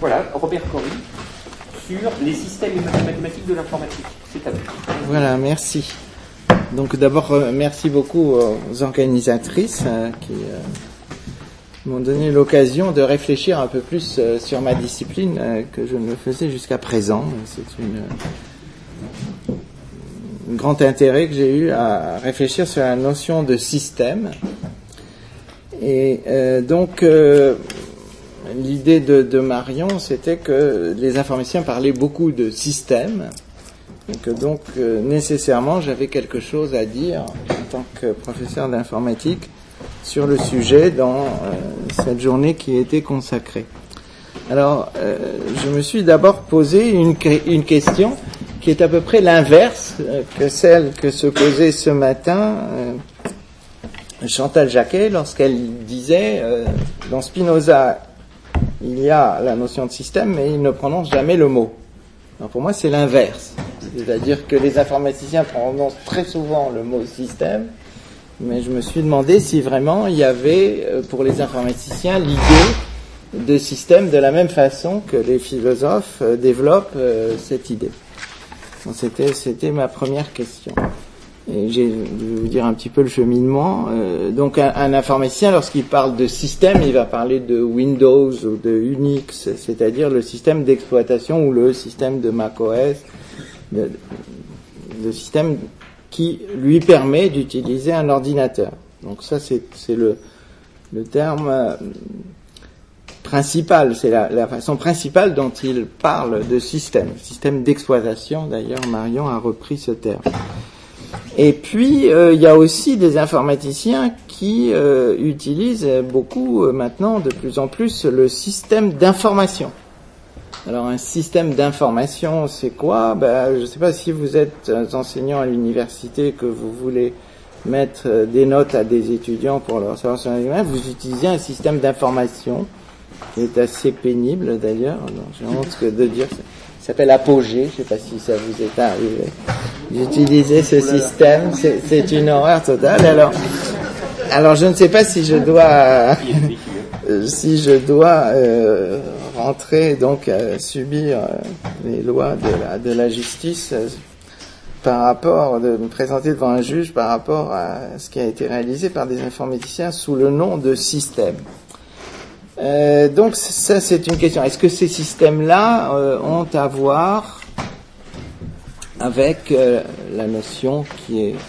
Voilà, Robert Corry, sur les systèmes mathématiques de l'informatique. C'est à vous. Voilà, merci. Donc d'abord, merci beaucoup aux organisatrices qui m'ont donné l'occasion de réfléchir un peu plus sur ma discipline que je ne le faisais jusqu'à présent. C'est un grand intérêt que j'ai eu à réfléchir sur la notion de système. Et donc, l'idée de Marion, c'était que les informaticiens parlaient beaucoup de systèmes, et que donc, nécessairement, j'avais quelque chose à dire en tant que professeur d'informatique sur le sujet dans cette journée qui était consacrée. Alors, je me suis d'abord posé une question qui est à peu près l'inverse que celle que se posait ce matin Chantal Jacquet lorsqu'elle disait dans Spinoza, il y a la notion de système, mais il ne prononce jamais le mot. Alors pour moi, c'est l'inverse. C'est-à-dire que les informaticiens prononcent très souvent le mot système, mais je me suis demandé si vraiment il y avait pour les informaticiens l'idée de système de la même façon que les philosophes développent cette idée. Donc c'était ma première question. Et je vais vous dire un petit peu le cheminement. Donc un informaticien, lorsqu'il parle de système, il va parler de Windows ou de Unix, c'est-à-dire le système d'exploitation ou le système de macOS, le système qui lui permet d'utiliser un ordinateur. Donc ça, c'est le terme principal, c'est la façon principale dont il parle de système d'exploitation. D'ailleurs, Marion a repris ce terme. Et puis, il y a aussi des informaticiens qui utilisent beaucoup maintenant, de plus en plus, le système d'information. Alors, un système d'information, c'est quoi? Je ne sais pas si vous êtes enseignant à l'université, que vous voulez mettre des notes à des étudiants pour leur savoir sur l'examen, vous utilisez un système d'information qui est assez pénible d'ailleurs. J'ai honte de dire ça. Il s'appelle Apogée, je ne sais pas si ça vous est arrivé. J'utilisais ce système, c'est une horreur totale. Alors je ne sais pas si je dois rentrer, donc subir les lois de la justice par rapport, de me présenter devant un juge par rapport à ce qui a été réalisé par des informaticiens sous le nom de système. Donc ça c'est une question. Est-ce que ces systèmes-là ont à voir avec la notion qui est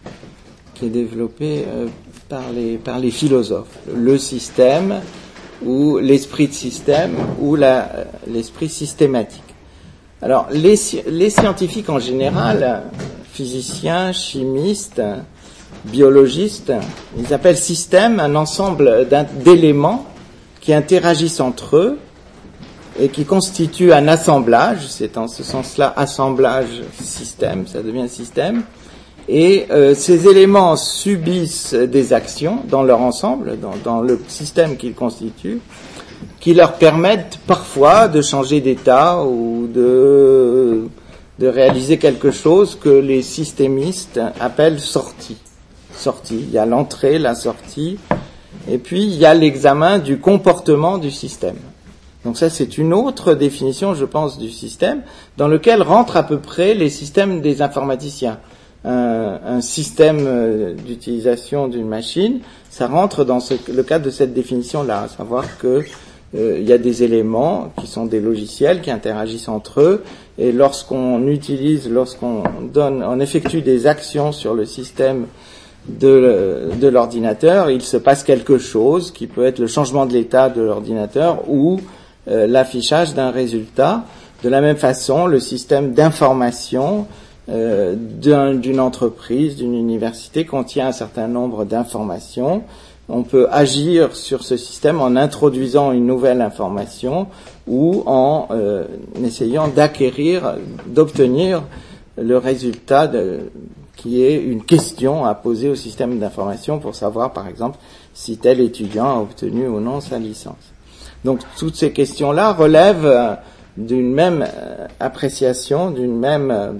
développée par les philosophes, le système ou l'esprit de système ou l'esprit systématique? Alors les scientifiques en général, physiciens, chimistes, biologistes, ils appellent système un ensemble d'éléments qui interagissent entre eux et qui constituent un assemblage. C'est en ce sens-là, assemblage, système, ça devient système. Et ces éléments subissent des actions dans leur ensemble, dans le système qu'ils constituent, qui leur permettent parfois de changer d'état ou de réaliser quelque chose que les systémistes appellent sortie. Il y a l'entrée, la sortie, et puis il y a l'examen du comportement du système. Donc ça, c'est une autre définition, je pense, du système, dans lequel rentrent à peu près les systèmes des informaticiens. Un système d'utilisation d'une machine, ça rentre dans le cadre de cette définition-là, à savoir que il y a des éléments qui sont des logiciels qui interagissent entre eux, et lorsqu'on effectue des actions sur le système de l'ordinateur, il se passe quelque chose qui peut être le changement de l'état de l'ordinateur ou l'affichage d'un résultat. De la même façon, le système d'information d'une entreprise, d'une université contient un certain nombre d'informations. On peut agir sur ce système en introduisant une nouvelle information ou en essayant d'obtenir le résultat qui est une question à poser au système d'information pour savoir, par exemple, si tel étudiant a obtenu ou non sa licence. Donc, toutes ces questions-là relèvent d'une même appréciation, d'une même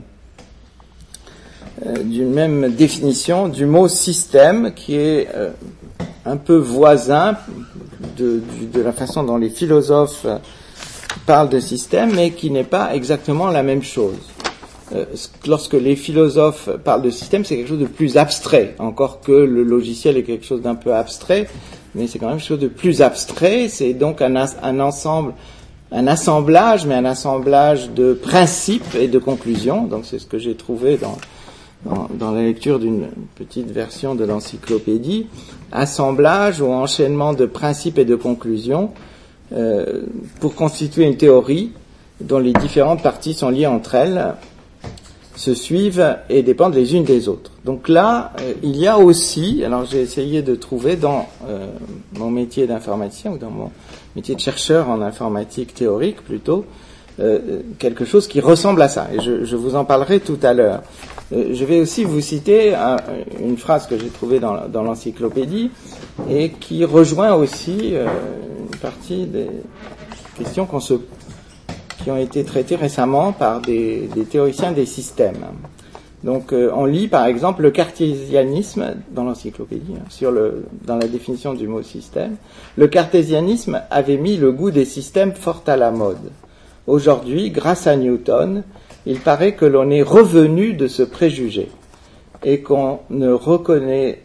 définition du mot système qui est un peu voisin de la façon dont les philosophes parle de système, mais qui n'est pas exactement la même chose. Lorsque les philosophes parlent de système, c'est quelque chose de plus abstrait, encore que le logiciel est quelque chose d'un peu abstrait, mais c'est quand même quelque chose de plus abstrait. C'est donc un assemblage, mais un assemblage de principes et de conclusions. Donc c'est ce que j'ai trouvé dans la lecture d'une petite version de l'encyclopédie. Assemblage ou enchaînement de principes et de conclusions pour constituer une théorie dont les différentes parties sont liées entre elles, se suivent et dépendent les unes des autres. Donc là, il y a aussi, alors j'ai essayé de trouver dans mon métier d'informaticien ou dans mon métier de chercheur en informatique théorique plutôt, quelque chose qui ressemble à ça. Et je vous en parlerai tout à l'heure. Je vais aussi vous citer une phrase que j'ai trouvée dans l'encyclopédie et qui rejoint aussi une partie des questions qui ont été traitées récemment par des théoriciens des systèmes. Donc on lit par exemple le cartésianisme dans l'encyclopédie, dans la définition du mot système. Le cartésianisme avait mis le goût des systèmes fort à la mode. Aujourd'hui, grâce à Newton, il paraît que l'on est revenu de ce préjugé et qu'on ne reconnaît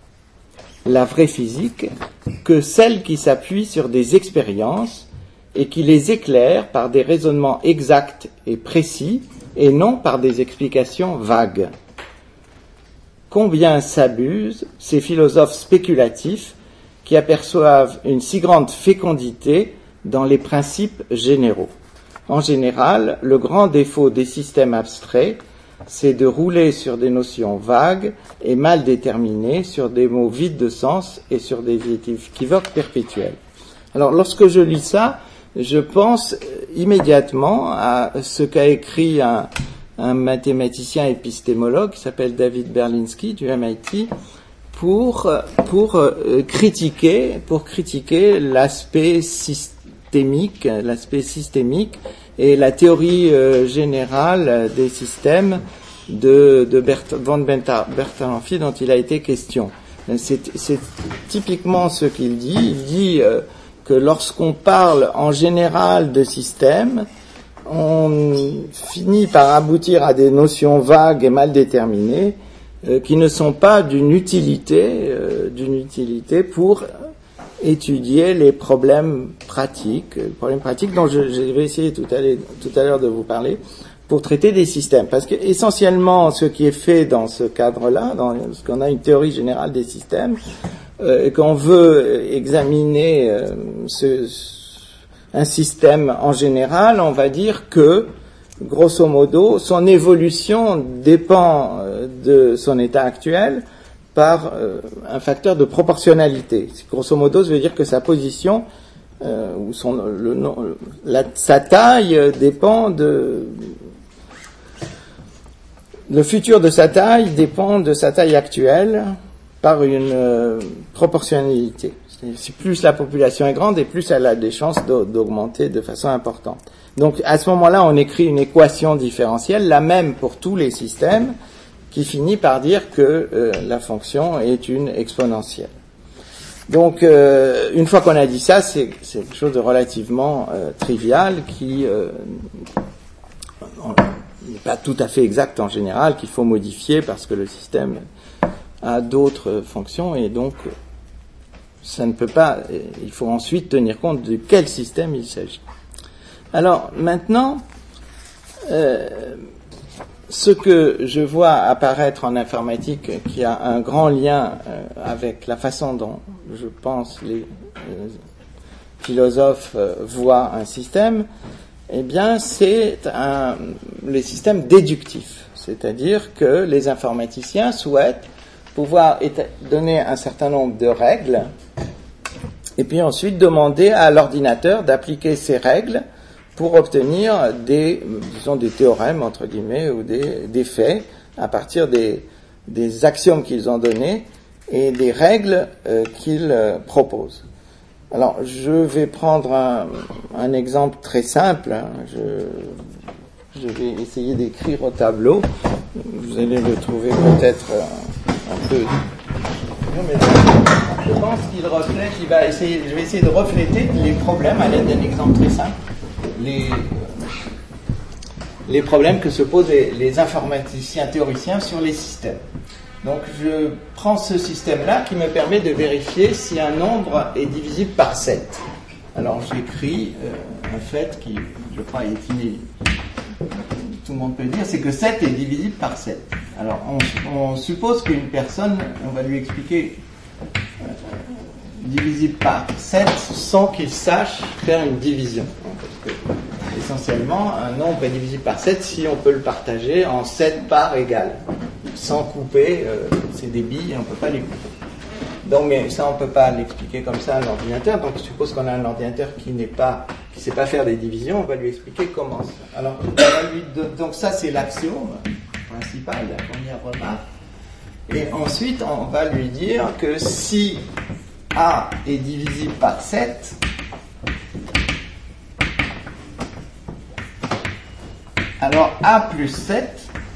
la vraie physique que celle qui s'appuie sur des expériences et qui les éclaire par des raisonnements exacts et précis et non par des explications vagues. Combien s'abusent ces philosophes spéculatifs qui aperçoivent une si grande fécondité dans les principes généraux. En général, le grand défaut des systèmes abstraits, c'est de rouler sur des notions vagues et mal déterminées, sur des mots vides de sens et sur des équivoques perpétuels. Alors, lorsque je lis ça, je pense immédiatement à ce qu'a écrit un mathématicien épistémologue qui s'appelle David Berlinski du MIT pour critiquer l'aspect systémique et la théorie générale des systèmes de von Bertalanffy dont il a été question. C'est typiquement ce qu'il dit. Il dit que lorsqu'on parle en général de systèmes, on finit par aboutir à des notions vagues et mal déterminées qui ne sont pas d'une utilité pour étudier les problèmes pratiques dont je vais essayer tout à l'heure de vous parler pour traiter des systèmes. Parce que essentiellement, ce qui est fait dans ce cadre-là, dans ce qu'on a une théorie générale des systèmes, et qu'on veut examiner un système en général, on va dire que, grosso modo, son évolution dépend de son état actuel par un facteur de proportionnalité. Grosso modo, ça veut dire que sa position ou sa taille dépend le futur de sa taille dépend de sa taille actuelle par une proportionnalité. C'est plus la population est grande et plus elle a des chances d'augmenter de façon importante. Donc à ce moment-là, on écrit une équation différentielle, la même pour tous les systèmes, qui finit par dire que la fonction est une exponentielle. Donc une fois qu'on a dit ça, c'est quelque chose de relativement trivial qui n'est pas tout à fait exact en général, qu'il faut modifier parce que le système a d'autres fonctions et donc ça ne peut pas, il faut ensuite tenir compte de quel système il s'agit. Alors maintenant, ce que je vois apparaître en informatique qui a un grand lien avec la façon dont je pense les philosophes voient un système, eh bien c'est les systèmes déductifs, c'est-à-dire que les informaticiens souhaitent pouvoir donner un certain nombre de règles et puis ensuite demander à l'ordinateur d'appliquer ces règles pour obtenir des théorèmes, entre guillemets, ou des faits à partir des axiomes qu'ils ont donnés et des règles qu'ils proposent. Alors, je vais prendre un exemple très simple. Je vais essayer d'écrire au tableau. Vous allez le trouver peut-être un peu... Non, mais je pense qu'il reflète, je vais essayer de refléter les problèmes à l'aide d'un exemple très simple. les problèmes que se posent les informaticiens théoriciens sur les systèmes. Donc je prends ce système-là qui me permet de vérifier si un nombre est divisible par 7. Alors j'écris un fait qui, je crois, tout le monde peut dire, c'est que 7 est divisible par 7. Alors on suppose qu'une personne, on va lui expliquer divisible par 7 sans qu'il sache faire une division. Parce que, essentiellement, un nombre est divisible par 7 si on peut le partager en 7 parts égales. Sans couper, c'est des billes et on ne peut pas les couper. Donc, mais ça, on ne peut pas l'expliquer comme ça à l'ordinateur. Donc, je suppose qu'on a un ordinateur qui ne sait pas faire des divisions. On va lui expliquer comment ça. Alors, donc ça, c'est l'axiome principal, la première remarque. Et ensuite, on va lui dire que si A est divisible par 7, alors A plus 7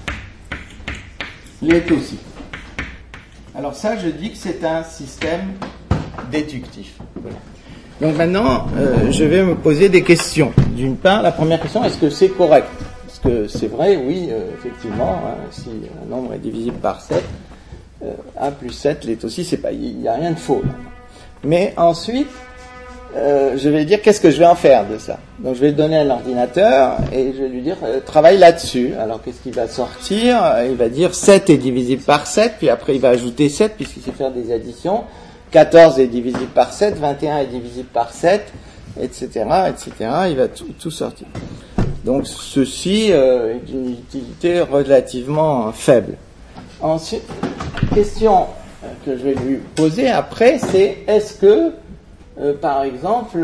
l'est aussi. Alors ça, je dis que c'est un système déductif. Voilà. Donc maintenant, je vais me poser des questions. D'une part, la première question, est-ce que c'est correct? Est-ce que c'est vrai? Oui, effectivement, si un nombre est divisible par 7, A plus 7 l'est aussi, il n'y a rien de faux là. Mais ensuite, je vais dire qu'est-ce que je vais en faire de ça. Donc je vais le donner à l'ordinateur et je vais lui dire travaille là-dessus. Alors qu'est-ce qu'il va sortir? Il va dire 7 est divisible par 7, puis après il va ajouter 7 puisqu'il sait faire des additions. 14 est divisible par 7, 21 est divisible par 7, etc., etc. Il va tout sortir. Donc ceci est d'une utilité relativement faible. Ensuite, question que je vais lui poser après, c'est est-ce que par exemple,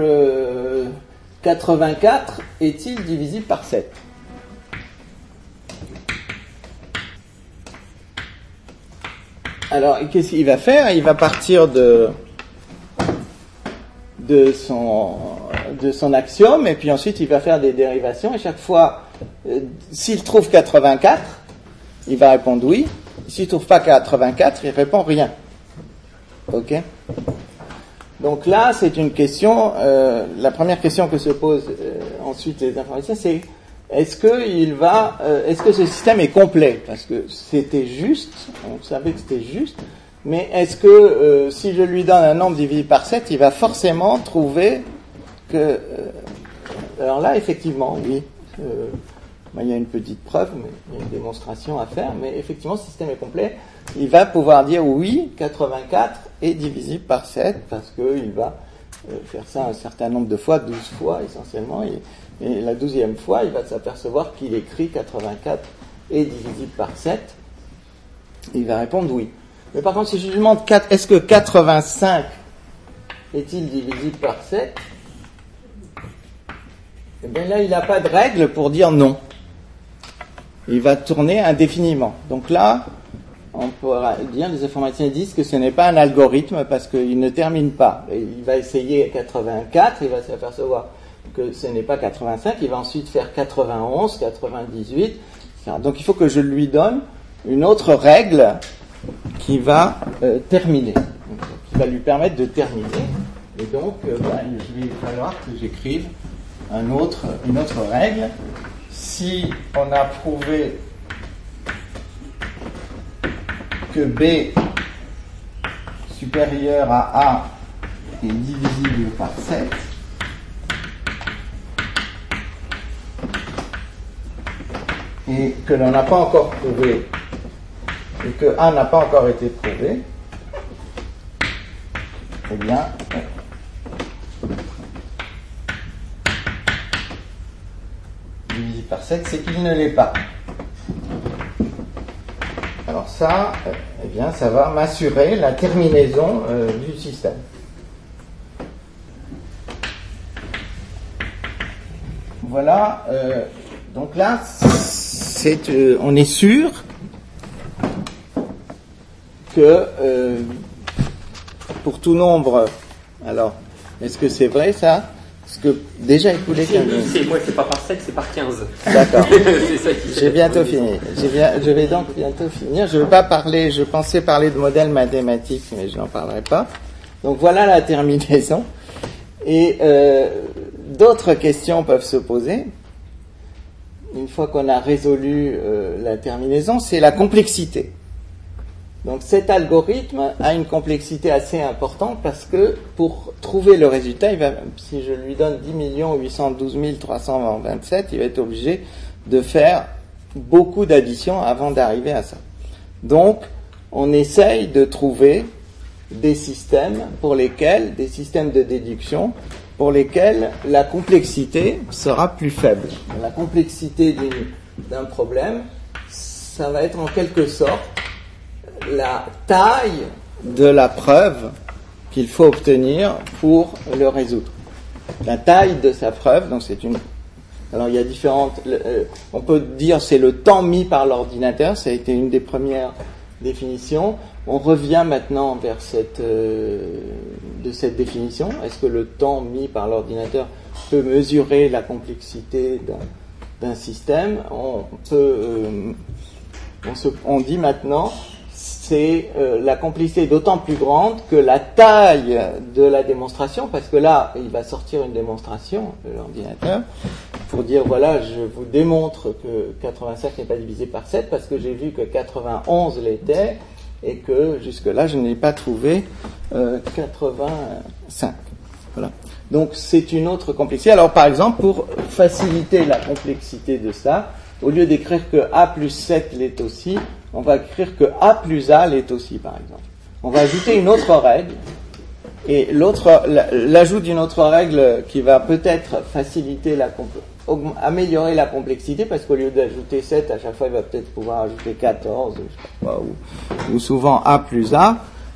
84 est-il divisible par 7? Alors, qu'est-ce qu'il va faire? Il va partir de son axiome, et puis ensuite il va faire des dérivations, et chaque fois, s'il trouve 84, il va répondre oui. S'il ne trouve pas 84, il répond rien. Ok? Donc là, c'est une question, la première question que se posent ensuite les informaticiens, c'est est-ce que ce système est complet? Parce que c'était juste, on savait que c'était juste, mais est-ce que si je lui donne un nombre divisé par 7, il va forcément trouver que... alors là, effectivement, oui, il y a une petite preuve, mais il y a une démonstration à faire, mais effectivement, ce système est complet. Il va pouvoir dire oui, 84 est divisible par 7, parce qu'il va faire ça un certain nombre de fois, 12 fois essentiellement, et la 12e fois, il va s'apercevoir qu'il écrit 84 est divisible par 7. Il va répondre oui. Mais par contre, si je lui demande est-ce que 85 est-il divisible par 7, eh bien là, il n'a pas de règle pour dire non. Il va tourner indéfiniment. Donc là, on pourra dire, les informaticiens disent que ce n'est pas un algorithme parce qu'il ne termine pas. Il va essayer 84, il va s'apercevoir que ce n'est pas 85, il va ensuite faire 91, 98, etc. Donc il faut que je lui donne une autre règle qui va terminer, qui va lui permettre de terminer. Et donc, il va falloir que j'écrive une autre règle. Si on a prouvé que B supérieur à A est divisible par 7, et que l'on n'a pas encore prouvé, et que A n'a pas encore été prouvé, eh bien, divisé par 7, c'est qu'il ne l'est pas. Alors ça, eh bien, ça va m'assurer la terminaison du système. Voilà, donc là, on est sûr que pour tout nombre, alors, est-ce que c'est vrai ça? Parce que déjà écoulé 15 minutes. Moi, c'est pas par 7, c'est par 15. D'accord. C'est ça qui J'ai bientôt fini. Je vais donc bientôt finir. Je ne veux pas parler, je pensais parler de modèles mathématiques, mais je n'en parlerai pas. Donc voilà la terminaison. Et d'autres questions peuvent se poser. Une fois qu'on a résolu la terminaison, c'est la complexité. Donc cet algorithme a une complexité assez importante parce que pour trouver le résultat, si je lui donne 10 812 327, il va être obligé de faire beaucoup d'additions avant d'arriver à ça. Donc on essaye de trouver des systèmes des systèmes de déduction pour lesquels la complexité sera plus faible. La complexité d'un problème, ça va être en quelque sorte la taille de la preuve qu'il faut obtenir pour le résoudre. La taille de sa preuve, donc c'est une... Alors il y a différentes... on peut dire c'est le temps mis par l'ordinateur, ça a été une des premières définitions. On revient maintenant vers de cette définition. Est-ce que le temps mis par l'ordinateur peut mesurer la complexité d'un système? On dit maintenant c'est la complexité est d'autant plus grande que la taille de la démonstration, parce que là, il va sortir une démonstration de l'ordinateur pour dire, voilà, je vous démontre que 85 n'est pas divisé par 7 parce que j'ai vu que 91 l'était et que jusque-là, je n'ai pas trouvé 85. Voilà. Donc, c'est une autre complexité. Alors, par exemple, pour faciliter la complexité de ça, au lieu d'écrire que A plus 7 l'est aussi, on va écrire que A plus A l'est aussi, par exemple. On va ajouter une autre règle, et l'ajout d'une autre règle qui va peut-être faciliter améliorer la complexité, parce qu'au lieu d'ajouter 7, à chaque fois, il va peut-être pouvoir ajouter 14, je sais pas, ou souvent A plus A,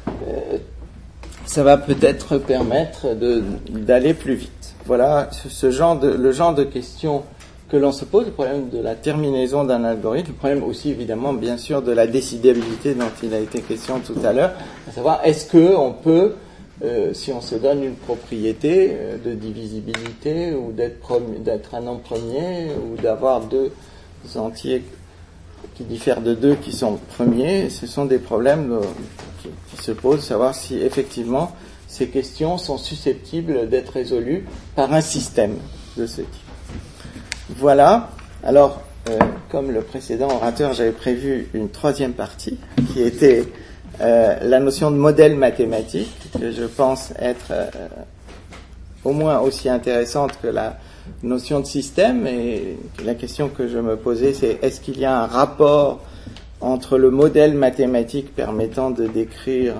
ça va peut-être permettre d'aller plus vite. Voilà le genre de questions que l'on se pose, le problème de la terminaison d'un algorithme, le problème aussi évidemment bien sûr de la décidabilité dont il a été question tout à l'heure, à savoir est-ce qu'on peut, si on se donne une propriété de divisibilité ou d'être un nombre premier ou d'avoir deux entiers qui diffèrent de deux qui sont premiers, ce sont des problèmes qui se posent, savoir si effectivement ces questions sont susceptibles d'être résolues par un système de ce type. Voilà. Alors, comme le précédent orateur, j'avais prévu une troisième partie qui était la notion de modèle mathématique, que je pense être au moins aussi intéressante que la notion de système. Et la question que je me posais, c'est est-ce qu'il y a un rapport entre le modèle mathématique permettant de décrire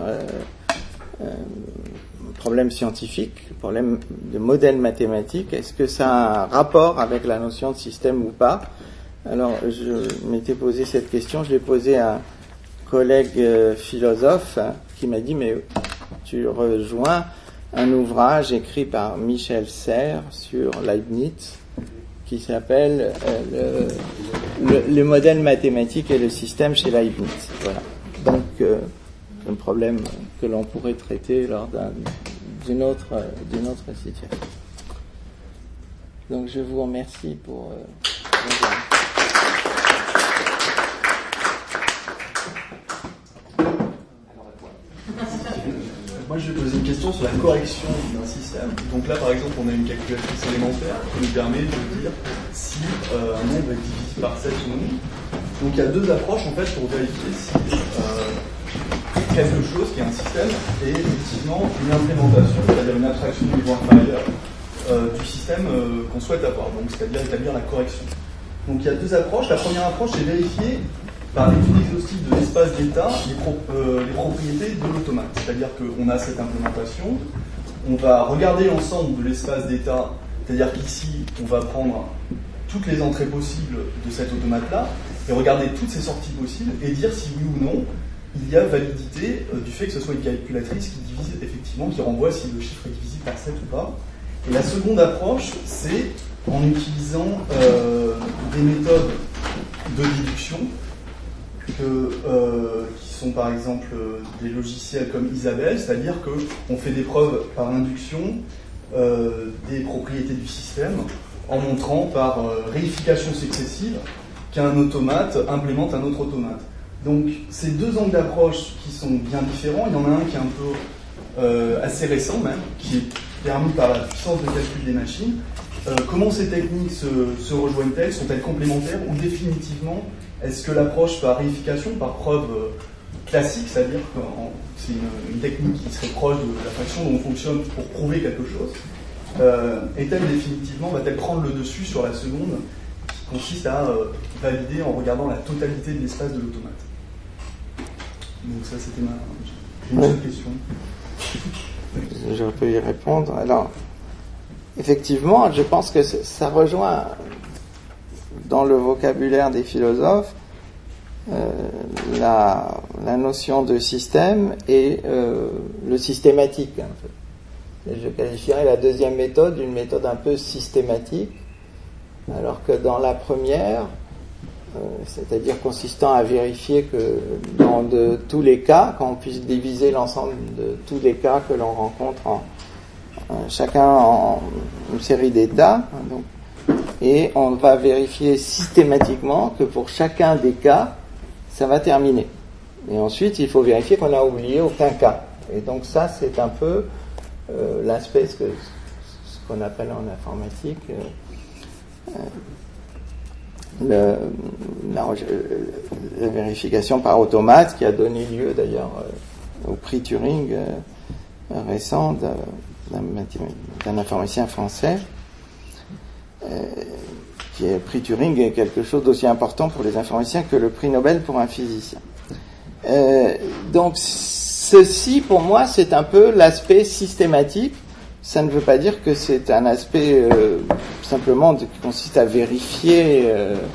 problème scientifique, le problème de modèle mathématique, est-ce que ça a un rapport avec la notion de système ou pas? Alors, je m'étais posé cette question, je l'ai posée à un collègue philosophe qui m'a dit, mais tu rejoins un ouvrage écrit par Michel Serres sur Leibniz qui s'appelle le modèle mathématique et le système chez Leibniz. Voilà. Donc, un problème que l'on pourrait traiter lors d'une autre situation. Donc je vous remercie pour Moi je vais poser une question sur la correction d'un système. Donc là par exemple on a une calculatrice élémentaire qui nous permet de dire si un nombre est divisé par 7 ou non. Donc il y a deux approches en fait pour vérifier si quelque chose qui est un système est effectivement une implémentation, c'est-à-dire une abstraction du niveau inférieur du système qu'on souhaite avoir, donc c'est-à-dire établir la correction. Donc il y a deux approches. La première approche, c'est vérifier par l'étude exhaustive de l'espace d'état les propriétés de l'automate. C'est-à-dire qu'on a cette implémentation, on va regarder l'ensemble de l'espace d'état, c'est-à-dire qu'ici, on va prendre toutes les entrées possibles de cet automate-là et regarder toutes ses sorties possibles et dire si oui ou non il y a validité du fait que ce soit une calculatrice qui divise effectivement, qui renvoie si le chiffre est divisé par 7 ou pas. Et la seconde approche, c'est en utilisant des méthodes de déduction qui sont par exemple des logiciels comme Isabelle, c'est-à-dire qu'on fait des preuves par induction des propriétés du système en montrant par réification successive qu'un automate implémente un autre automate. Donc, ces deux angles d'approche qui sont bien différents, il y en a un qui est un peu assez récent même, qui est permis par la puissance de calcul des machines, Comment ces techniques se rejoignent-elles? Sont-elles complémentaires? Ou définitivement, est-ce que l'approche par réification, par preuve classique, c'est-à-dire que c'est une technique qui serait proche de la façon dont on fonctionne pour prouver quelque chose, est-elle définitivement, va-t-elle prendre le dessus sur la seconde, qui consiste à valider en regardant la totalité de l'espace de l'automate? Donc ça, c'était une seule question. Je peux y répondre. Alors, effectivement, je pense que ça rejoint dans le vocabulaire des philosophes la notion de système et le systématique. En fait. Je qualifierais la deuxième méthode d'une méthode un peu systématique, alors que dans la première, c'est-à-dire consistant à vérifier que dans de tous les cas, qu'on puisse diviser l'ensemble de tous les cas que l'on rencontre chacun en une série d'états, et on va vérifier systématiquement que pour chacun des cas, ça va terminer. Et ensuite, il faut vérifier qu'on n'a oublié aucun cas. Et donc ça, c'est un peu l'aspect, ce qu'on appelle en informatique la vérification par automate, qui a donné lieu d'ailleurs au prix Turing récent d'un informaticien français, qui est prix Turing est quelque chose d'aussi important pour les informaticiens que le prix Nobel pour un physicien. Donc ceci, pour moi, c'est un peu l'aspect systématique. Ça ne veut pas dire que c'est un aspect simplement qui consiste à vérifier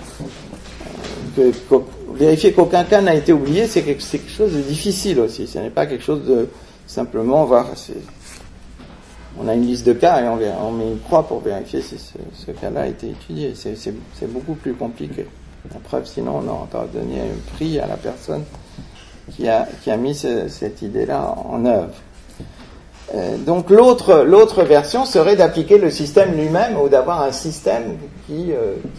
vérifier qu'aucun cas n'a été oublié. C'est quelque chose de difficile aussi. Ce n'est pas quelque chose de simplement voir. On a une liste de cas et on met une croix pour vérifier si ce cas-là a été étudié. C'est beaucoup plus compliqué. La preuve, sinon, on aurait donné un prix à la personne qui a mis cette idée-là en œuvre. Donc l'autre version serait d'appliquer le système lui-même ou d'avoir un système qui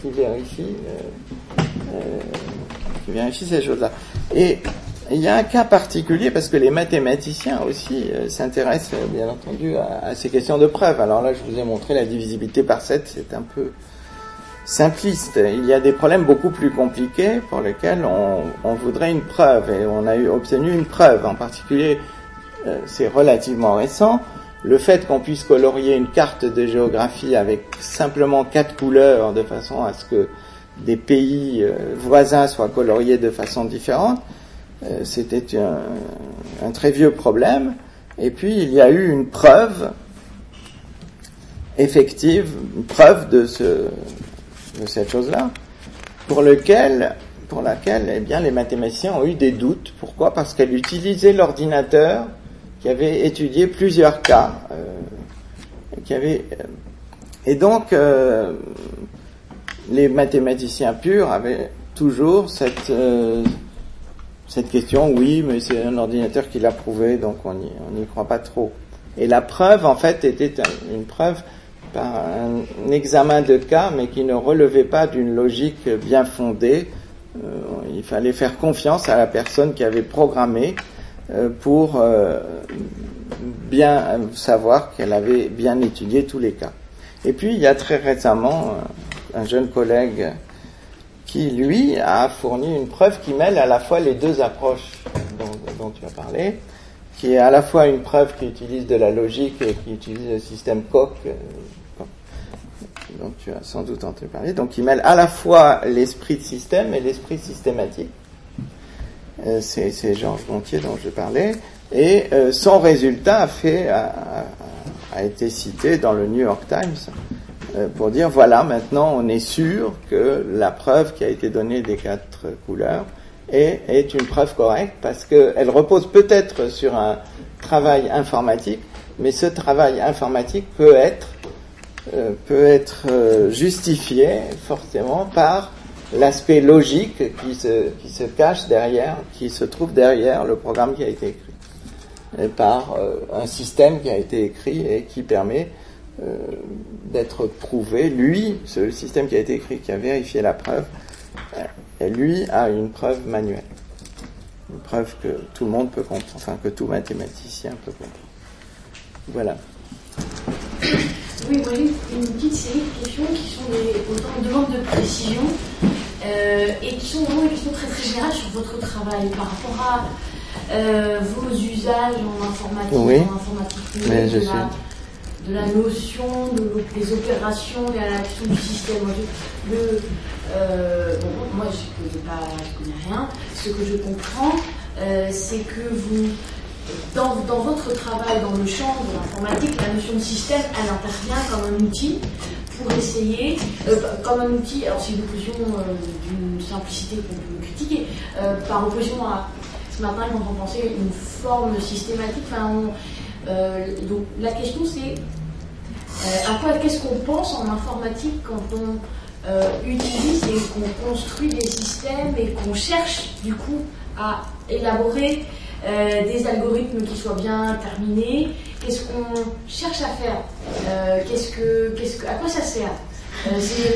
vérifie ces choses-là. Et il y a un cas particulier parce que les mathématiciens aussi s'intéressent bien entendu à ces questions de preuve. Alors là, je vous ai montré la divisibilité par 7, c'est un peu simpliste. Il y a des problèmes beaucoup plus compliqués pour lesquels on voudrait une preuve et on a obtenu une preuve. En particulier, c'est relativement récent, le fait qu'on puisse colorier une carte de géographie avec simplement 4 couleurs de façon à ce que des pays voisins soient coloriés de façon différente, c'était un très vieux problème. Et puis il y a eu une preuve effective, une preuve de cette chose-là, pour laquelle eh bien, les mathématiciens ont eu des doutes. Pourquoi ? Parce qu'elle utilisait l'ordinateur qui avait étudié plusieurs cas, et donc les mathématiciens purs avaient toujours cette question, oui, mais c'est un ordinateur qui l'a prouvé, donc on n'y croit pas trop. Et la preuve, en fait, était une preuve par un examen de cas, mais qui ne relevait pas d'une logique bien fondée. Il fallait faire confiance à la personne qui avait programmé pour bien savoir qu'elle avait bien étudié tous les cas. Et puis, il y a très récemment un jeune collègue qui, lui, a fourni une preuve qui mêle à la fois les deux approches dont tu as parlé, qui est à la fois une preuve qui utilise de la logique et qui utilise le système Coq, dont tu as sans doute entendu parler, donc qui mêle à la fois l'esprit de système et l'esprit systématique. C'est Georges Gontier dont je parlais, et son résultat a été cité dans le New York Times pour dire voilà, maintenant on est sûr que la preuve qui a été donnée des 4 couleurs est une preuve correcte, parce qu'elle repose peut-être sur un travail informatique, mais ce travail informatique peut être justifié forcément par l'aspect logique qui se cache derrière, qui se trouve derrière le programme qui a été écrit, et par un système qui a été écrit et qui permet d'être prouvé. Lui, ce système qui a été écrit, qui a vérifié la preuve, lui a une preuve manuelle, une preuve que tout le monde peut comprendre, enfin que tout mathématicien peut comprendre. Voilà. Oui, moi j'ai une petite série de questions qui sont autant de demandes de précision et qui sont vraiment des questions très très générales sur votre travail par rapport à vos usages en informatique, oui. En informatique de la notion, des opérations, de l'action du système. Moi je connais rien. Ce que je comprends, c'est que vous, dans votre travail, dans le champ de l'informatique, la notion de système, elle intervient comme un outil pour essayer, comme un outil, alors c'est une opposition d'une simplicité qu'on peut critiquer, par opposition à ce matin quand on pensait une forme systématique. Donc la question c'est qu'est-ce qu'on pense en informatique quand on utilise et qu'on construit des systèmes et qu'on cherche du coup à élaborer des algorithmes qui soient bien terminés. Qu'est-ce qu'on cherche à faire, à quoi ça sert? C'est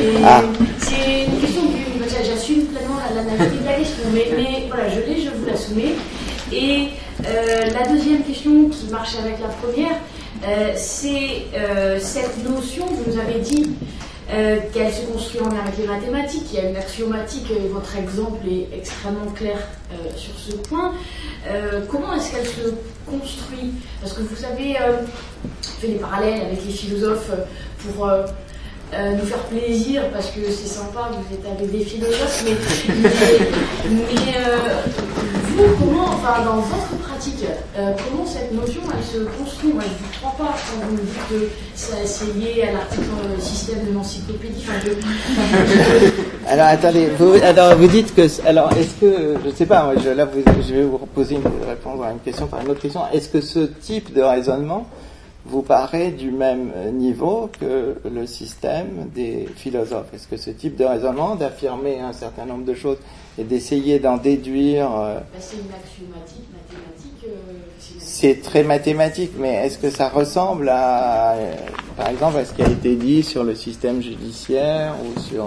une question que j'assume pleinement la naïveté de la question, mais voilà, je vous la soumets. Et la deuxième question qui marche avec la première, c'est cette notion, vous nous avez dit qu'elle se construit en lien avec les mathématiques, il y a une axiomatique, et votre exemple est extrêmement clair sur ce point. Comment est-ce qu'elle se construit? Parce que vous avez fait des parallèles avec les philosophes pour nous faire plaisir, parce que c'est sympa, vous êtes avec des philosophes, mais vous, comment, dans votre pratique, comment cette notion elle se construit? Moi je ne vous crois pas quand vous me dites que c'est lié à l'article système de l'encyclopédie. Alors attendez, vous dites que, alors est-ce que, je ne sais pas, je vais vous répondre à une question par une autre question. Est-ce que ce type de raisonnement vous paraît du même niveau que le système des philosophes? Est-ce que ce type de raisonnement, d'affirmer un certain nombre de choses et d'essayer d'en déduire... c'est une axiomatique mathématique. C'est très mathématique, mais est-ce que ça ressemble à, par exemple, à ce qui a été dit sur le système judiciaire ou sur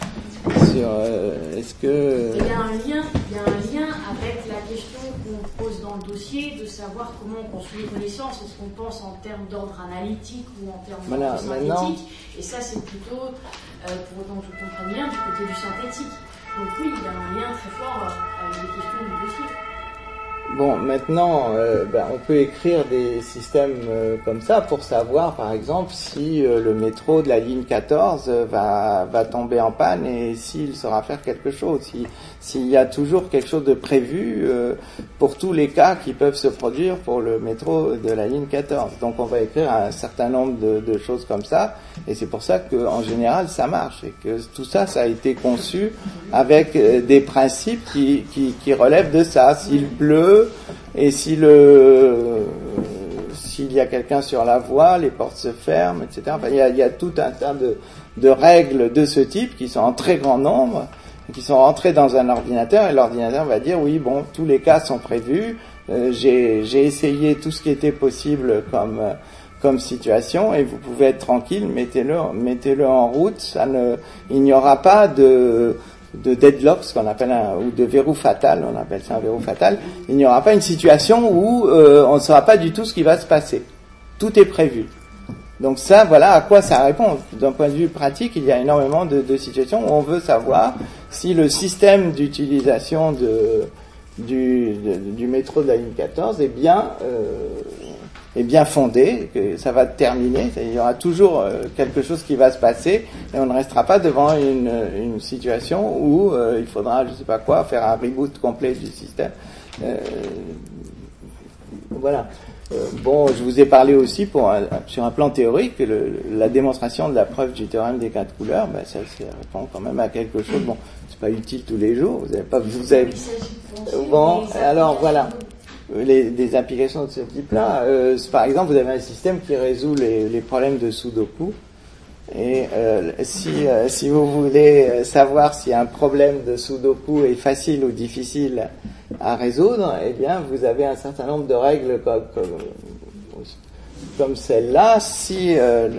est-ce que... Il y a un lien avec la question qu'on pose dans le dossier, de savoir comment on construit une connaissance. Est-ce qu'on pense en termes d'ordre analytique ou en termes d'ordre synthétique? Et ça, c'est plutôt, pour autant que je comprenne bien, du côté du synthétique. Donc oui, il y a un lien très fort avec les questions du dossier. Bon, maintenant, on peut écrire des systèmes comme ça pour savoir, par exemple, si le métro de la ligne 14 va tomber en panne et s'il saura faire quelque chose, s'il y a toujours quelque chose de prévu pour tous les cas qui peuvent se produire pour le métro de la ligne 14. Donc on va écrire un certain nombre de choses comme ça, et c'est pour ça qu'en général ça marche, et que tout ça a été conçu avec des principes qui relèvent de ça. S'il pleut, et s'il y a quelqu'un sur la voie, les portes se ferment, etc. Enfin, il y a tout un tas de règles de ce type qui sont en très grand nombre, qui sont rentrées dans un ordinateur, et l'ordinateur va dire oui, bon, tous les cas sont prévus, j'ai essayé tout ce qui était possible comme situation, et vous pouvez être tranquille, mettez-le en route. Il n'y aura pas de deadlock, ce qu'on appelle ou de verrou fatal, on appelle ça un verrou fatal. Il n'y aura pas une situation où on ne saura pas du tout ce qui va se passer. Tout est prévu. Donc ça, voilà à quoi ça répond. D'un point de vue pratique, il y a énormément de situations où on veut savoir si le système d'utilisation du métro de la ligne 14 est bien fondé, que ça va terminer, il y aura toujours quelque chose qui va se passer, et on ne restera pas devant une situation où il faudra, je sais pas quoi, faire un reboot complet du système. Voilà. Je vous ai parlé aussi sur un plan théorique, la démonstration de la preuve du théorème des 4 couleurs, ça répond quand même à quelque chose. Bon, c'est pas utile tous les jours, alors voilà. Des applications de ce type-là. Par exemple, vous avez un système qui résout les problèmes de Sudoku. Et si vous voulez savoir si un problème de Sudoku est facile ou difficile à résoudre, eh bien, vous avez un certain nombre de règles comme celle-là. Si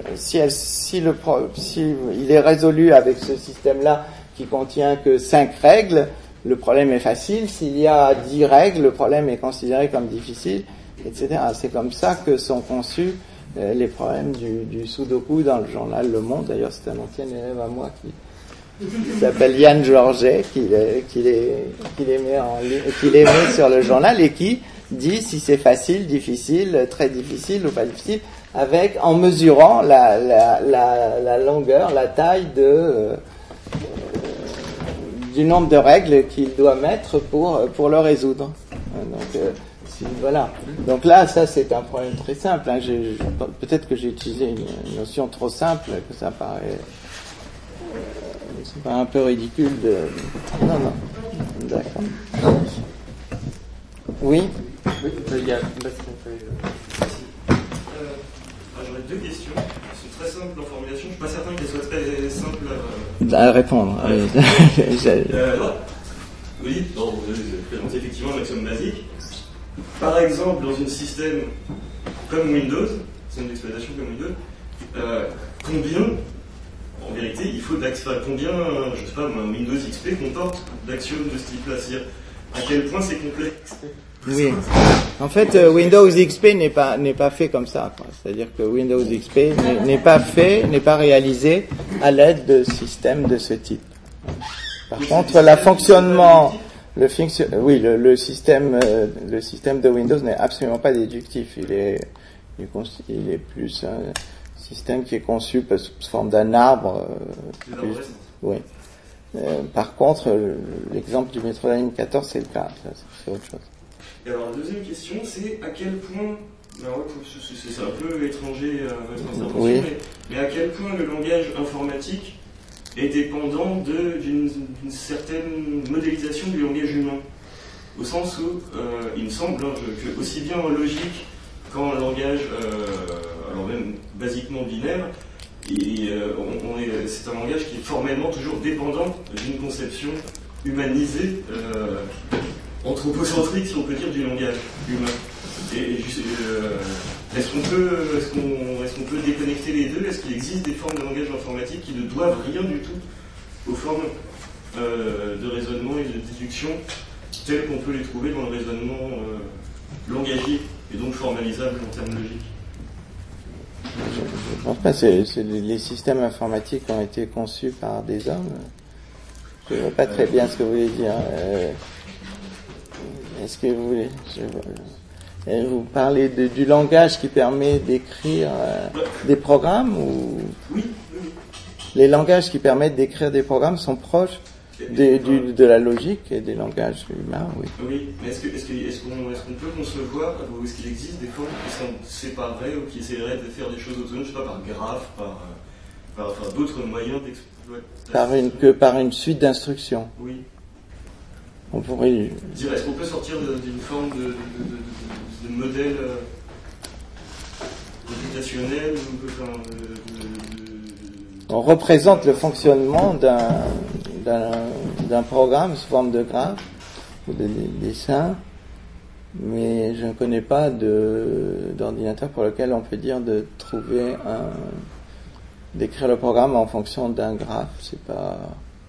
il est résolu avec ce système-là qui contient que 5 règles, le problème est facile. S'il y a 10 règles, le problème est considéré comme difficile, etc. C'est comme ça que sont conçus les problèmes du sudoku dans le journal Le Monde. D'ailleurs, c'est un ancien élève à moi qui s'appelle Yann Georget, qui les met sur le journal et qui dit si c'est facile, difficile, très difficile ou pas difficile, en mesurant la longueur, la taille du nombre de règles qu'il doit mettre pour le résoudre. Donc, voilà. Donc là, ça c'est un problème très simple. Hein. Peut-être que j'ai utilisé une notion trop simple, que ça paraît un peu ridicule de... Non. D'accord. Oui. Il y a... J'aurais deux questions. Elles sont très simples en formulation. Je ne suis pas certain qu'elles soient très simples à répondre. Oui, vous présentez effectivement l'axiome basique. Par exemple, dans un système comme Windows, système d'exploitation comme Windows, combien, en vérité, il faut combien, je ne sais pas, Windows XP comporte d'axiomes de ce type-là? C'est-à-dire, à quel point c'est complexe? Oui. En fait, Windows XP n'est pas fait comme ça, quoi. C'est-à-dire que Windows XP n'est pas réalisé à l'aide de systèmes de ce type. Par contre, le système de Windows n'est absolument pas déductif. Il est plus un système qui est conçu sous forme d'un arbre. Oui. Par contre, l'exemple du Metroline 14, c'est le cas. C'est autre chose. Et alors, la deuxième question, c'est à quel point, c'est un peu étranger à votre intervention, oui. mais à quel point le langage informatique est dépendant d'une certaine modélisation du langage humain. Au sens où, il me semble que aussi bien en logique qu'en langage, alors même basiquement binaire, c'est un langage qui est formellement toujours dépendant d'une conception humanisée, anthropocentrique, si on peut dire, du langage humain. Est-ce qu'on peut déconnecter les deux? Est-ce qu'il existe des formes de langage informatique qui ne doivent rien du tout aux formes de raisonnement et de déduction telles qu'on peut les trouver dans le raisonnement langagier et donc formalisable en termes logiques? Je ne pense pas. Les systèmes informatiques ont été conçus par des hommes. Je ne vois pas très bien ce que vous voulez dire. Est-ce que vous voulez... Vous parlez du langage qui permet d'écrire des programmes ou... Oui. Les langages qui permettent d'écrire des programmes sont proches de la logique et des langages humains, oui. Oui, mais est-ce qu'on peut concevoir, ou est-ce qu'il existe des formes qui sont séparées ou qui essaieraient de faire des choses autonomes, je sais pas, par graphe, par d'autres moyens d'exploitation par une suite d'instructions? Oui. On pourrait dire, est-ce qu'on peut sortir d'une forme de modèle computationnel on représente le fonctionnement d'un programme sous forme de graphe ou de dessin, mais je ne connais pas d'ordinateur pour lequel on peut dire d'écrire le programme en fonction d'un graphe. C'est pas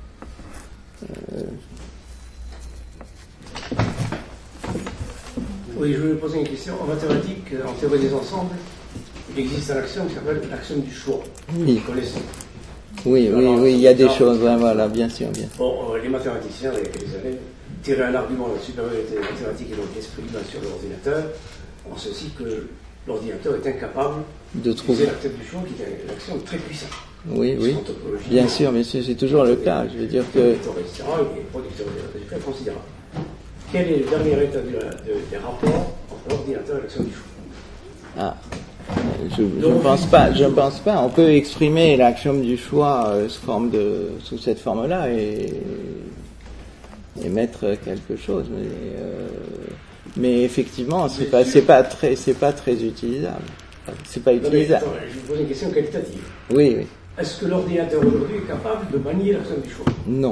Oui, je voulais poser une question. En mathématiques, en théorie des ensembles, il existe un axiome qui s'appelle l'axiome du choix. Oui. Vous connaissez? Oui, il y a des choses, voilà, bien sûr. Bon, les mathématiciens, il y a quelques années, tiraient un argument de la supériorité mathématique et donc l'esprit humain sur l'ordinateur, en ceci que l'ordinateur est incapable de trouver l'axiome du choix, qui est un axiome très puissant. Oui, bien sûr, c'est toujours le cas. Je veux dire que... Il est producteur de résultats considérables. Quel est le dernier état des rapports entre l'ordinateur et l'axiome du choix? Je pense pas. On peut exprimer l'axiome du choix sous cette forme-là et mettre quelque chose. Mais effectivement, c'est pas très utilisable. C'est pas utilisable. Je vous pose une question qualitative. Oui. Est-ce que l'ordinateur aujourd'hui est capable de manier l'axiome du choix? Non.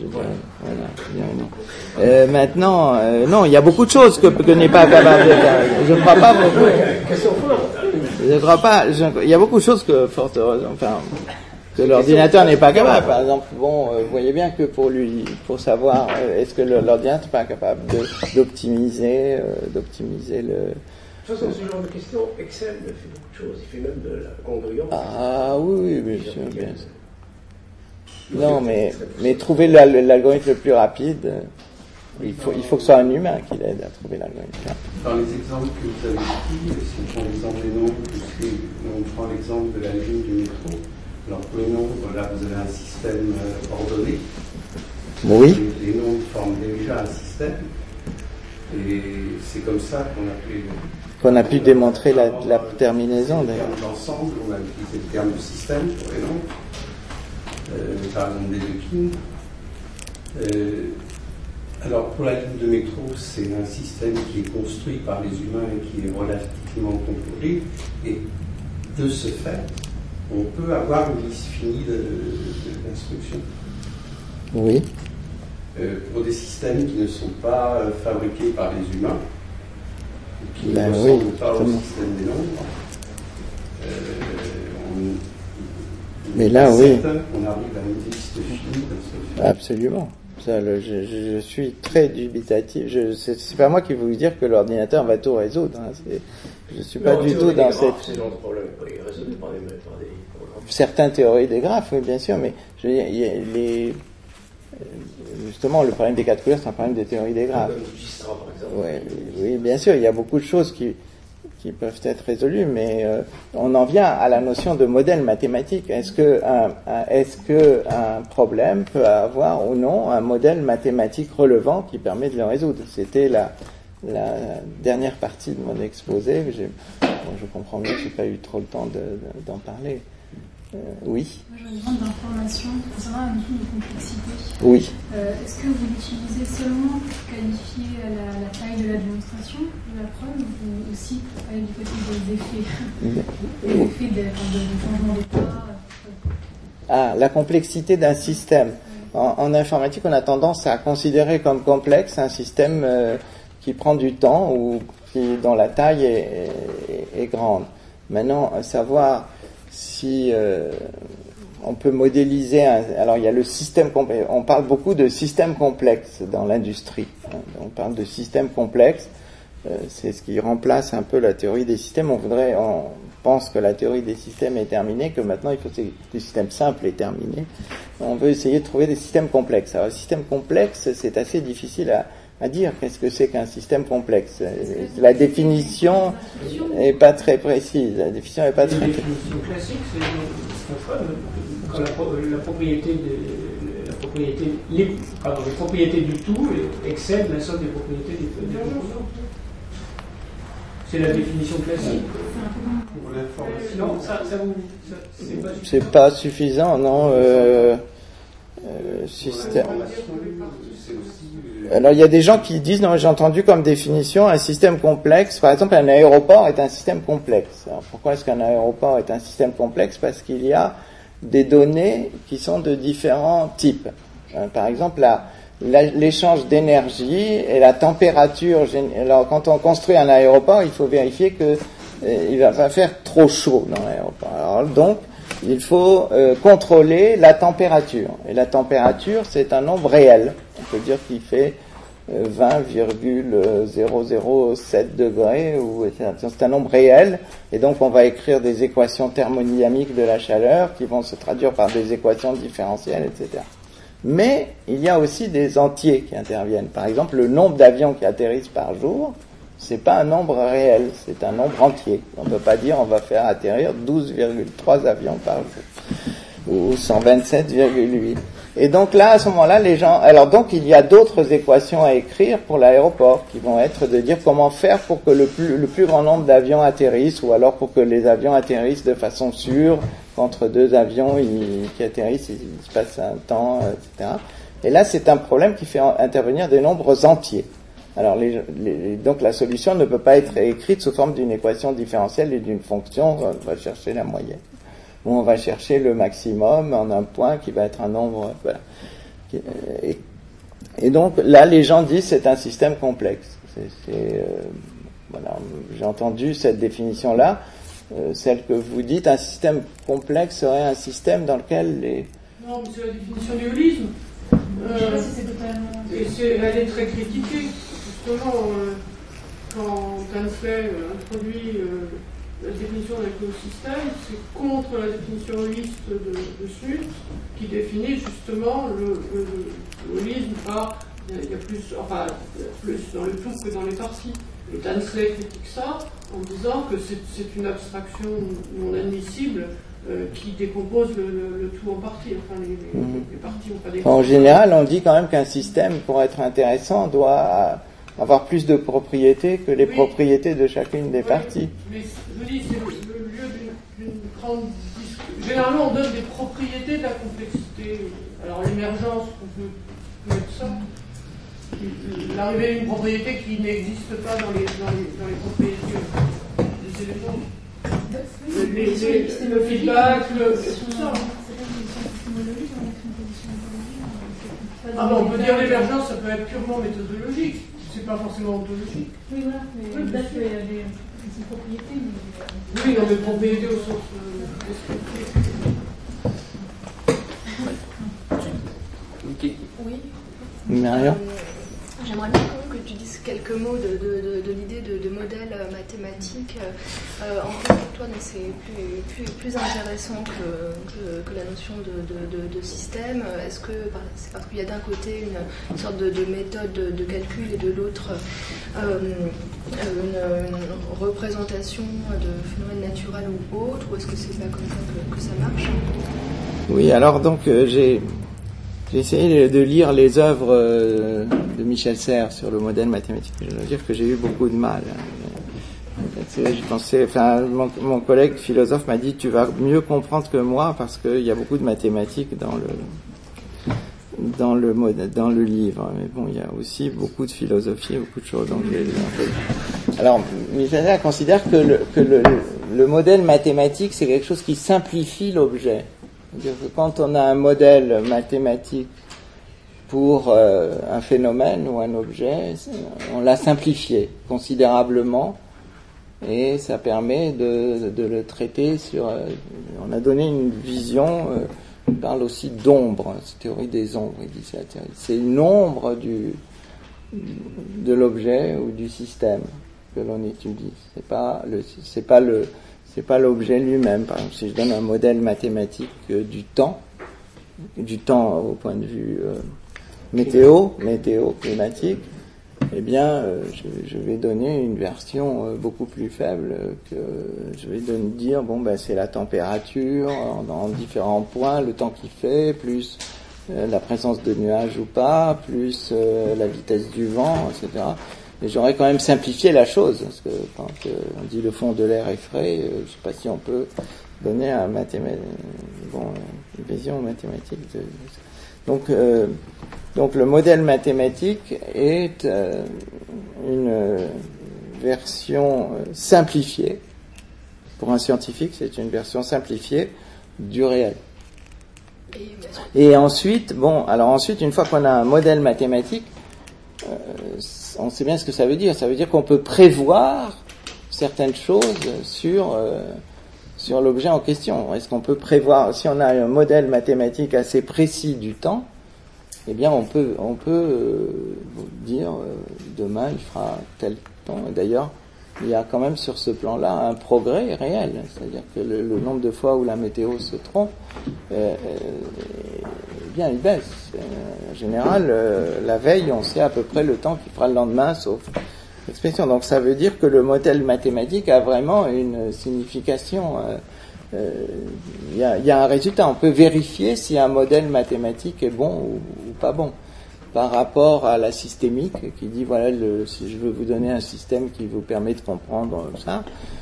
Voilà. Maintenant, non, il y a beaucoup de choses que n'est pas capable de faire. Je ne crois pas beaucoup. Je crois pas. Il y a beaucoup de choses que, fort heureusement, que l'ordinateur n'est pas capable. Par exemple, vous voyez bien que pour savoir, est-ce que l'ordinateur n'est pas capable d'optimiser De toute façon, ce genre de question, Excel fait beaucoup de choses. Il fait même de la congruence. Ah oui, bien sûr, bien sûr. Non, mais trouver l'algorithme le plus rapide, il faut que ce soit un humain qui l'aide à trouver l'algorithme. Dans les exemples que vous avez pris, si on prend l'exemple des nombres, on prend l'exemple de la ligne du métro. Alors pour les nombres, là vous avez un système ordonné. Oui. Les nombres forment déjà un système. Et c'est comme ça qu'on a pu démontrer la terminaison d'ailleurs. L'ensemble, on a utilisé le terme de système pour les nombres. Par exemple des Dewey. Alors pour la ligne de métro, c'est un système qui est construit par les humains et qui est relativement contrôlé. Et de ce fait, on peut avoir une liste finie d'instructions. Oui. Pour des systèmes qui ne sont pas fabriqués par les humains, qui ne ressemblent pas au système des nombres, mais là, oui. On arrive à une liste finie d'instructions. Absolument. Ça, je suis très dubitatif. C'est pas moi qui vais vous dire que l'ordinateur va tout résoudre. Hein. Je suis pas du tout dans cette. C'est genre de problème. Il est résolu par des certaines théories des graphes, oui, bien sûr, mais je veux dire, justement, le problème des 4 couleurs, c'est un problème des théories des graphes. Oui, bien sûr, il y a beaucoup de choses qui peuvent être résolues, mais on en vient à la notion de modèle mathématique. Est-ce que un problème peut avoir ou non un modèle mathématique relevant qui permet de le résoudre? C'était la dernière partie de mon exposé. Je comprends bien que j'ai pas eu trop le temps d'en parler. Oui. Moi, je demande d'informations concernant la notion de complexité. Oui. Est-ce que vous l'utilisez seulement pour qualifier la taille de la démonstration, de la preuve, ou aussi pour aller du côté des effets, des effets de changement d'état? La complexité d'un système. En informatique, on a tendance à considérer comme complexe un système qui prend du temps ou dont la taille est grande. Maintenant, savoir si on peut modéliser alors il y a le système complexe. On parle beaucoup de systèmes complexes dans l'industrie. On parle de systèmes complexes. C'est ce qui remplace un peu la théorie des systèmes. On pense que la théorie des systèmes est terminée, que maintenant il faut que le système simple est terminé. On veut essayer de trouver des systèmes complexes. Alors, le système complexe, c'est assez difficile à dire. Qu'est-ce que c'est qu'un système complexe? La définition n'est pas très précise. La définition n'est pas très précise. La définition classique, c'est quand les propriétés du tout excèdent la somme des propriétés du tout. C'est la définition classique. Pour l'information. Non, c'est pas suffisant, non. Système. Alors il y a des gens qui disent, non, j'ai entendu comme définition un système complexe. Par exemple, un aéroport est un système complexe. Alors, pourquoi est-ce qu'un aéroport est un système complexe? Parce qu'il y a des données qui sont de différents types. Par exemple, l'échange d'énergie et la température. Alors, quand on construit un aéroport, il faut vérifier que il va pas faire trop chaud dans l'aéroport. Alors, donc, il faut contrôler la température. Et la température, c'est un nombre réel. On peut dire qu'il fait 20,007 degrés, c'est un nombre réel. Et donc, on va écrire des équations thermodynamiques de la chaleur qui vont se traduire par des équations différentielles, etc. Mais il y a aussi des entiers qui interviennent. Par exemple, le nombre d'avions qui atterrissent par jour, c'est pas un nombre réel, c'est un nombre entier. On ne peut pas dire on va faire atterrir 12,3 avions par jour ou 127,8. Et donc là, à ce moment-là, les gens... Alors donc, il y a d'autres équations à écrire pour l'aéroport qui vont être de dire comment faire pour que le plus grand nombre d'avions atterrissent, ou alors pour que les avions atterrissent de façon sûre, qu'entre deux avions qui atterrissent, il se passe un temps, etc. Et là, c'est un problème qui fait intervenir des nombres entiers. Alors, donc la solution ne peut pas être écrite sous forme d'une équation différentielle et d'une fonction, on va chercher la moyenne. Ou on va chercher le maximum en un point qui va être un nombre. Voilà. Et donc là, les gens disent c'est un système complexe. Voilà, j'ai entendu cette définition-là, celle que vous dites, un système complexe serait un système dans lequel les... Non, mais c'est la définition du holisme. Je sais pas si c'est totalement... Elle est très critiquée. Justement, quand Tansley introduit la définition d'un écosystème, c'est contre la définition holiste de Smuts, qui définit justement le holisme par il y a plus dans le tout que dans les parties. Et Tansley critique ça en disant que c'est une abstraction non admissible qui décompose le tout en parties. Enfin, les parties n'ont pas des... En général, on dit quand même qu'un système, pour être intéressant, doit avoir plus de propriétés que les propriétés de chacune des parties. Mais je dis, c'est le lieu d'une grande discussion. Généralement, on donne des propriétés de la complexité. Alors, l'émergence, on peut mettre ça. L'arrivée d'une propriété qui n'existe pas dans les propriétés des éléments. Le feedback, tout ça. Ah bon, on peut dire l'émergence, ça peut être purement méthodologique. C'est pas forcément ontologique. Oui, voilà, mais peut-être qu'il y a des propriétés. Mais... Oui, il y a des propriétés au sens descriptif. Oui. Marion. J'aimerais bien quand même que tu dises quelques mots de l'idée de modèle mathématique. En fait, pour toi, c'est plus intéressant que la notion de système. Est-ce que c'est parce qu'il y a d'un côté une sorte de méthode de calcul et de l'autre une représentation de phénomènes naturels ou autres, ou est-ce que c'est pas comme ça que ça marche? Oui, alors donc j'ai essayé de lire les œuvres de Michel Serres sur le modèle mathématique. Je dois dire que j'ai eu beaucoup de mal. Je pensais, mon collègue philosophe m'a dit tu vas mieux comprendre que moi parce qu'il y a beaucoup de mathématiques dans le livre. Mais bon, il y a aussi beaucoup de philosophie, beaucoup de choses. Donc alors, Michel Serres considère que le modèle mathématique c'est quelque chose qui simplifie l'objet. C'est-à-dire que quand on a un modèle mathématique pour un phénomène ou un objet, on l'a simplifié considérablement et ça permet de le traiter sur... on a donné une vision, on parle aussi d'ombre, c'est théorie des ombres, il dit c'est une ombre de l'objet ou du système que l'on étudie. C'est pas l'objet lui-même. Par exemple, si je donne un modèle mathématique du temps au point de vue météo climatique, eh bien, je vais donner une version beaucoup plus faible que je vais dire, c'est la température dans différents points, le temps qu'il fait, plus la présence de nuages ou pas, plus la vitesse du vent, etc. Et j'aurais quand même simplifié la chose, parce que quand on dit le fond de l'air est frais, je ne sais pas si on peut donner une vision mathématique. Donc le modèle mathématique est une version simplifiée. Pour un scientifique, c'est une version simplifiée du réel. Et ensuite, une fois qu'on a un modèle mathématique, on sait bien ce que ça veut dire. Ça veut dire qu'on peut prévoir certaines choses sur l'objet en question. Est-ce qu'on peut prévoir, si on a un modèle mathématique assez précis du temps, eh bien on peut dire demain il fera tel temps. Et d'ailleurs, il y a quand même sur ce plan-là un progrès réel. C'est-à-dire que le nombre de fois où la météo se trompe, bien il baisse. En général, la veille, on sait à peu près le temps qu'il fera le lendemain, sauf expression. Donc ça veut dire que le modèle mathématique a vraiment une signification. Il y a un résultat. On peut vérifier si un modèle mathématique est bon ou pas bon. Par rapport à la systémique qui dit voilà, si je veux vous donner un système qui vous permet de comprendre ça,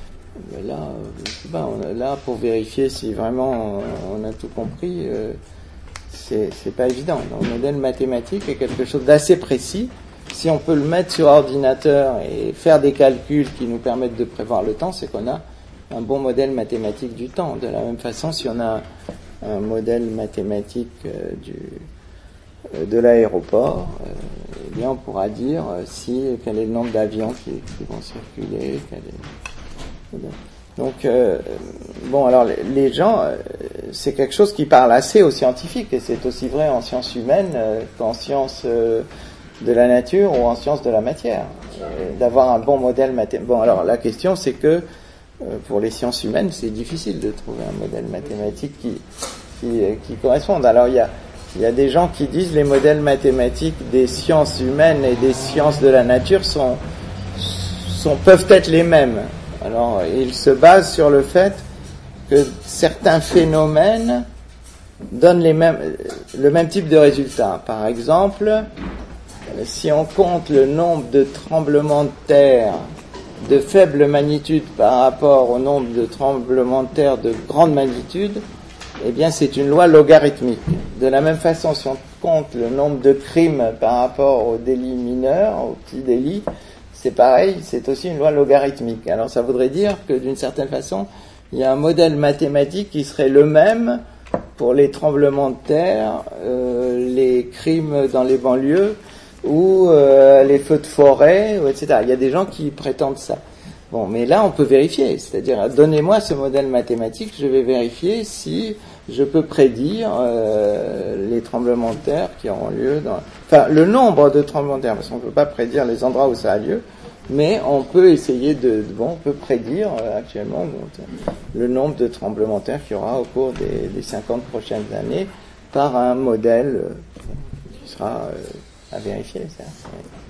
là pour vérifier si vraiment on a tout compris, c'est pas évident. Donc, le modèle mathématique est quelque chose d'assez précis. Si on peut le mettre sur ordinateur et faire des calculs qui nous permettent de prévoir le temps, c'est qu'on a un bon modèle mathématique du temps. De la même façon, si on a un modèle mathématique de l'aéroport, eh bien on pourra dire quel est le nombre d'avions qui vont circuler. Donc, alors les gens, c'est quelque chose qui parle assez aux scientifiques, et c'est aussi vrai en sciences humaines qu'en sciences de la nature ou en sciences de la matière, d'avoir un bon modèle mathématique. Bon, alors la question c'est que pour les sciences humaines, c'est difficile de trouver un modèle mathématique qui corresponde. Alors il y a des gens qui disent les modèles mathématiques des sciences humaines et des sciences de la nature peuvent être les mêmes. Alors ils se basent sur le fait que certains phénomènes donnent le même type de résultat. Par exemple, si on compte le nombre de tremblements de terre de faible magnitude par rapport au nombre de tremblements de terre de grande magnitude, eh bien c'est une loi logarithmique. De la même façon, si on compte le nombre de crimes par rapport aux délits mineurs, aux petits délits, c'est pareil, c'est aussi une loi logarithmique. Alors ça voudrait dire que d'une certaine façon, il y a un modèle mathématique qui serait le même pour les tremblements de terre, les crimes dans les banlieues, ou les feux de forêt, etc. Il y a des gens qui prétendent ça. Bon, mais là, on peut vérifier. C'est-à-dire, donnez-moi ce modèle mathématique, je vais vérifier si je peux prédire les tremblements de terre qui auront lieu enfin, le nombre de tremblements de terre, parce qu'on ne peut pas prédire les endroits où ça a lieu, mais on peut essayer on peut prédire actuellement le nombre de tremblements de terre qu'il y aura au cours des 50 prochaines années par un modèle qui sera à vérifier, ça.